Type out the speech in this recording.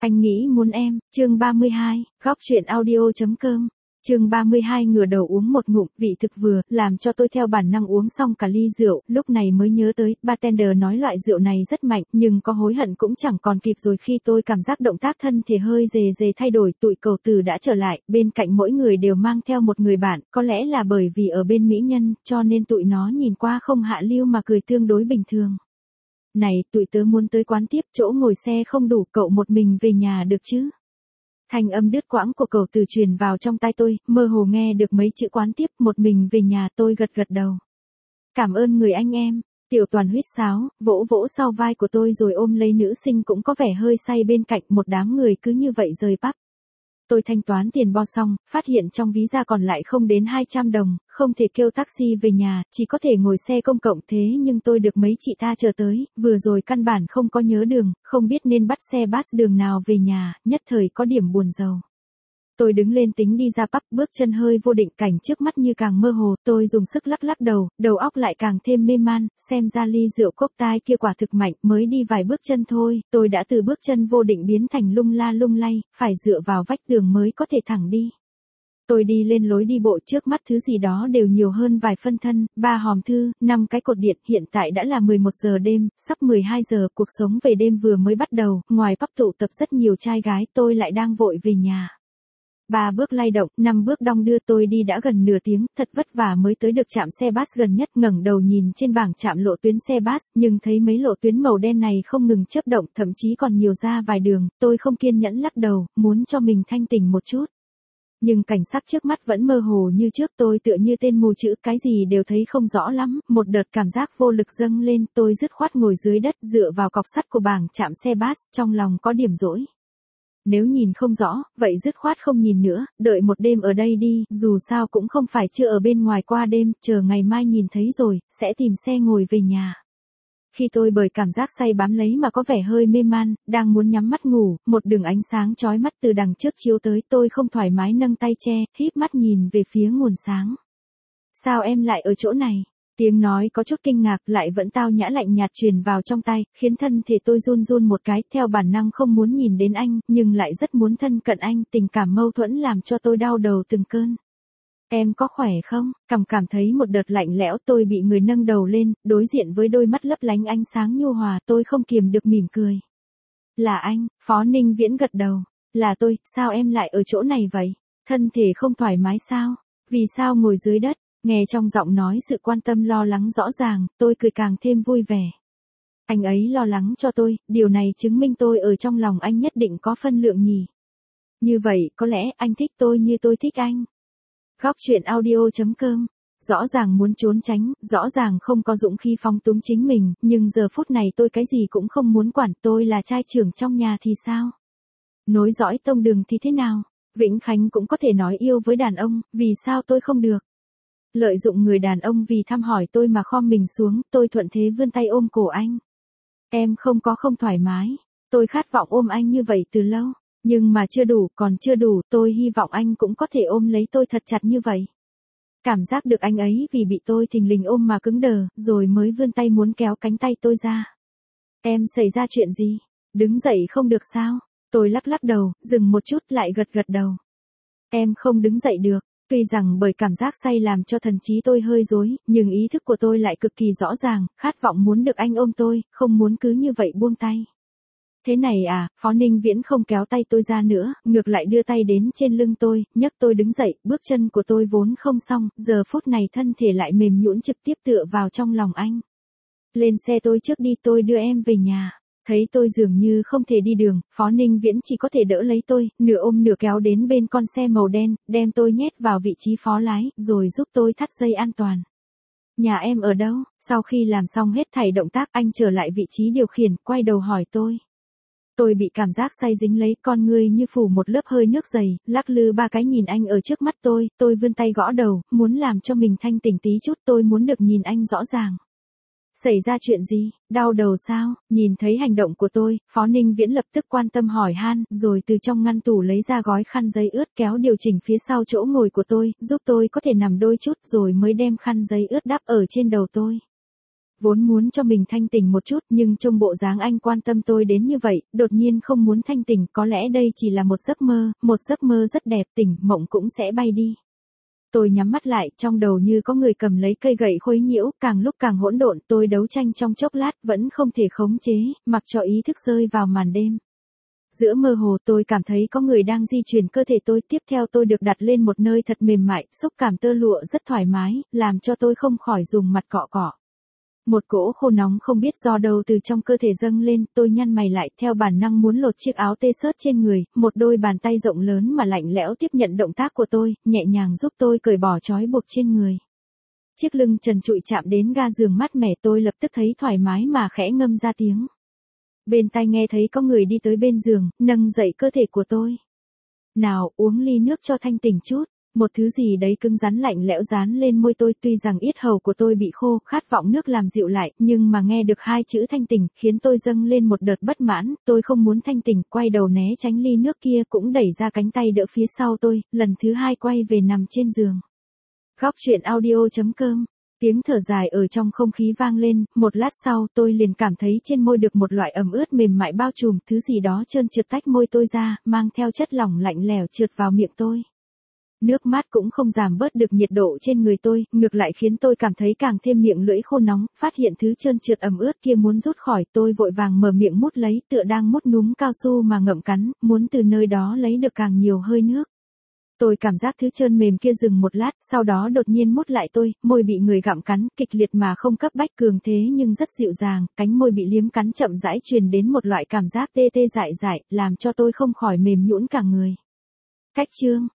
Anh nghĩ muốn em, chương 32, góc truyện audio.com. Chương 32 ngửa đầu uống một ngụm, vị thực vừa, làm cho tôi theo bản năng uống xong cả ly rượu, lúc này mới nhớ tới, bartender nói loại rượu này rất mạnh, nhưng có hối hận cũng chẳng còn kịp rồi khi tôi cảm giác động tác thân thể hơi dề dề thay đổi, tụi cầu tử đã trở lại, bên cạnh mỗi người đều mang theo một người bạn, có lẽ là bởi vì ở bên mỹ nhân, cho nên tụi nó nhìn qua không hạ lưu mà cười tương đối bình thường. Này, tụi tớ muốn tới quán tiếp, chỗ ngồi xe không đủ, cậu một mình về nhà được chứ? Thanh âm đứt quãng của cậu từ truyền vào trong tai tôi, mơ hồ nghe được mấy chữ quán tiếp, một mình về nhà, tôi gật gật đầu. Cảm ơn người anh em. Tiểu Toàn huýt sáo, vỗ vỗ sau vai của tôi rồi ôm lấy nữ sinh cũng có vẻ hơi say bên cạnh, một đám người cứ như vậy rời pub. Tôi thanh toán tiền bo xong, phát hiện trong ví da còn lại không đến 200 đồng, không thể kêu taxi về nhà, chỉ có thể ngồi xe công cộng thế nhưng tôi được mấy chị ta chờ tới, vừa rồi căn bản không có nhớ đường, không biết nên bắt xe bus đường nào về nhà, nhất thời có điểm buồn rầu. Tôi đứng lên tính đi ra pub, bước chân hơi vô định, cảnh trước mắt như càng mơ hồ, tôi dùng sức lắc lắc đầu óc lại càng thêm mê man, xem ra ly rượu cốc tai kia quả thực mạnh, mới đi vài bước chân thôi, tôi đã từ bước chân vô định biến thành lung la lung lay, phải dựa vào vách tường mới có thể thẳng đi. Tôi đi lên lối đi bộ, trước mắt thứ gì đó đều nhiều hơn vài phân thân, 3 hòm thư, 5 cái cột điện, hiện tại đã là 11 giờ đêm, sắp 12 giờ, cuộc sống về đêm vừa mới bắt đầu, ngoài pub tụ tập rất nhiều trai gái, tôi lại đang vội về nhà. 3 bước lay động, 5 bước đong đưa, tôi đi đã gần nửa tiếng, thật vất vả mới tới được trạm xe bus gần nhất, ngẩng đầu nhìn trên bảng trạm lộ tuyến xe bus, nhưng thấy mấy lộ tuyến màu đen này không ngừng chớp động, thậm chí còn nhiều ra vài đường, tôi không kiên nhẫn lắc đầu, muốn cho mình thanh tỉnh một chút. Nhưng cảnh sắc trước mắt vẫn mơ hồ như trước, tôi tựa như tên mù chữ, cái gì đều thấy không rõ lắm, một đợt cảm giác vô lực dâng lên, tôi dứt khoát ngồi dưới đất, dựa vào cọc sắt của bảng trạm xe bus, trong lòng có điểm dỗi. Nếu nhìn không rõ, vậy dứt khoát không nhìn nữa, đợi một đêm ở đây đi, dù sao cũng không phải chưa ở bên ngoài qua đêm, chờ ngày mai nhìn thấy rồi, sẽ tìm xe ngồi về nhà. Khi tôi bởi cảm giác say bám lấy mà có vẻ hơi mê man, đang muốn nhắm mắt ngủ, một đường ánh sáng chói mắt từ đằng trước chiếu tới, tôi không thoải mái nâng tay che, híp mắt nhìn về phía nguồn sáng. Sao em lại ở chỗ này? Tiếng nói có chút kinh ngạc, lại vẫn tao nhã lạnh nhạt truyền vào trong tai, khiến thân thể tôi run run một cái, theo bản năng không muốn nhìn đến anh, nhưng lại rất muốn thân cận anh, tình cảm mâu thuẫn làm cho tôi đau đầu từng cơn. Em có khỏe không? Cảm thấy một đợt lạnh lẽo, tôi bị người nâng đầu lên, đối diện với đôi mắt lấp lánh ánh sáng nhu hòa, tôi không kiềm được mỉm cười. Là anh, Phó Ninh Viễn gật đầu. Là tôi, sao em lại ở chỗ này vậy? Thân thể không thoải mái sao? Vì sao ngồi dưới đất? Nghe trong giọng nói sự quan tâm lo lắng rõ ràng, tôi cười càng thêm vui vẻ. Anh ấy lo lắng cho tôi, điều này chứng minh tôi ở trong lòng anh nhất định có phân lượng nhỉ. Như vậy, có lẽ anh thích tôi như tôi thích anh. Góc truyện audio.com. Rõ ràng muốn trốn tránh, rõ ràng không có dũng khí phóng túng chính mình, nhưng giờ phút này tôi cái gì cũng không muốn quản, tôi là trai trưởng trong nhà thì sao? Nối dõi tông đường thì thế nào? Vĩnh Khánh cũng có thể nói yêu với đàn ông, vì sao tôi không được? Lợi dụng người đàn ông vì thăm hỏi tôi mà khom mình xuống, tôi thuận thế vươn tay ôm cổ anh. Em không thoải mái, tôi khát vọng ôm anh như vậy từ lâu, nhưng mà chưa đủ, còn chưa đủ, tôi hy vọng anh cũng có thể ôm lấy tôi thật chặt như vậy. Cảm giác được anh ấy vì bị tôi thình lình ôm mà cứng đờ, rồi mới vươn tay muốn kéo cánh tay tôi ra. Em xảy ra chuyện gì? Đứng dậy không được sao? Tôi lắc đầu, dừng một chút lại gật đầu. Em không đứng dậy được. Tuy rằng bởi cảm giác say làm cho thần trí tôi hơi rối, nhưng ý thức của tôi lại cực kỳ rõ ràng, khát vọng muốn được anh ôm tôi, không muốn cứ như vậy buông tay. Thế này à, Phó Ninh Viễn không kéo tay tôi ra nữa, ngược lại đưa tay đến trên lưng tôi, nhấc tôi đứng dậy, bước chân của tôi vốn không xong, giờ phút này thân thể lại mềm nhũn trực tiếp tựa vào trong lòng anh. Lên xe tôi trước đi, tôi đưa em về nhà. Thấy tôi dường như không thể đi đường, Phó Ninh Viễn chỉ có thể đỡ lấy tôi, nửa ôm nửa kéo đến bên con xe màu đen, đem tôi nhét vào vị trí phó lái, rồi giúp tôi thắt dây an toàn. Nhà em ở đâu? Sau khi làm xong hết thảy động tác, anh trở lại vị trí điều khiển, quay đầu hỏi tôi. Tôi bị cảm giác say dính lấy, con người như phủ một lớp hơi nước dày, lắc lư 3 cái nhìn anh ở trước mắt tôi vươn tay gõ đầu, muốn làm cho mình thanh tỉnh tí chút, tôi muốn được nhìn anh rõ ràng. Xảy ra chuyện gì? Đau đầu sao? Nhìn thấy hành động của tôi, Phó Ninh Viễn lập tức quan tâm hỏi han, rồi từ trong ngăn tủ lấy ra gói khăn giấy ướt kéo điều chỉnh phía sau chỗ ngồi của tôi, giúp tôi có thể nằm đôi chút rồi mới đem khăn giấy ướt đắp ở trên đầu tôi. Vốn muốn cho mình thanh tỉnh một chút nhưng trông bộ dáng anh quan tâm tôi đến như vậy, đột nhiên không muốn thanh tỉnh, có lẽ đây chỉ là một giấc mơ rất đẹp, tỉnh mộng cũng sẽ bay đi. Tôi nhắm mắt lại, trong đầu như có người cầm lấy cây gậy khuấy nhiễu, càng lúc càng hỗn độn, tôi đấu tranh trong chốc lát, vẫn không thể khống chế, mặc cho ý thức rơi vào màn đêm. Giữa mơ hồ tôi cảm thấy có người đang di chuyển cơ thể tôi, tiếp theo tôi được đặt lên một nơi thật mềm mại, xúc cảm tơ lụa rất thoải mái, làm cho tôi không khỏi dùng mặt cọ cọ. Một cỗ khô nóng không biết do đâu từ trong cơ thể dâng lên, tôi nhăn mày lại, theo bản năng muốn lột chiếc áo t-shirt trên người, một đôi bàn tay rộng lớn mà lạnh lẽo tiếp nhận động tác của tôi, nhẹ nhàng giúp tôi cởi bỏ trói buộc trên người. Chiếc lưng trần trụi chạm đến ga giường mát mẻ, tôi lập tức thấy thoải mái mà khẽ ngâm ra tiếng. Bên tai nghe thấy có người đi tới bên giường, nâng dậy cơ thể của tôi. Nào, uống ly nước cho thanh tỉnh chút. Một thứ gì đấy cứng rắn lạnh lẽo dán lên môi tôi, tuy rằng yết hầu của tôi bị khô, khát vọng nước làm dịu lại, nhưng mà nghe được hai chữ thanh tỉnh, khiến tôi dâng lên một đợt bất mãn, tôi không muốn thanh tỉnh, quay đầu né tránh ly nước kia, cũng đẩy ra cánh tay đỡ phía sau tôi, lần thứ hai quay về nằm trên giường. Góc truyện audio.com. Tiếng thở dài ở trong không khí vang lên, một lát sau tôi liền cảm thấy trên môi được một loại ẩm ướt mềm mại bao trùm, thứ gì đó trơn trượt tách môi tôi ra, mang theo chất lỏng lạnh lẽo trượt vào miệng tôi. Nước mát cũng không giảm bớt được nhiệt độ trên người tôi, ngược lại khiến tôi cảm thấy càng thêm miệng lưỡi khô nóng, phát hiện thứ trơn trượt ẩm ướt kia muốn rút khỏi, tôi vội vàng mở miệng mút lấy, tựa đang mút núm cao su mà ngậm cắn, muốn từ nơi đó lấy được càng nhiều hơi nước. Tôi cảm giác thứ trơn mềm kia dừng một lát, sau đó đột nhiên mút lại tôi, môi bị người gặm cắn, kịch liệt mà không cấp bách, cường thế nhưng rất dịu dàng, cánh môi bị liếm cắn chậm rãi truyền đến một loại cảm giác tê tê dại dại, làm cho tôi không khỏi mềm nhũn cả người. Cách chương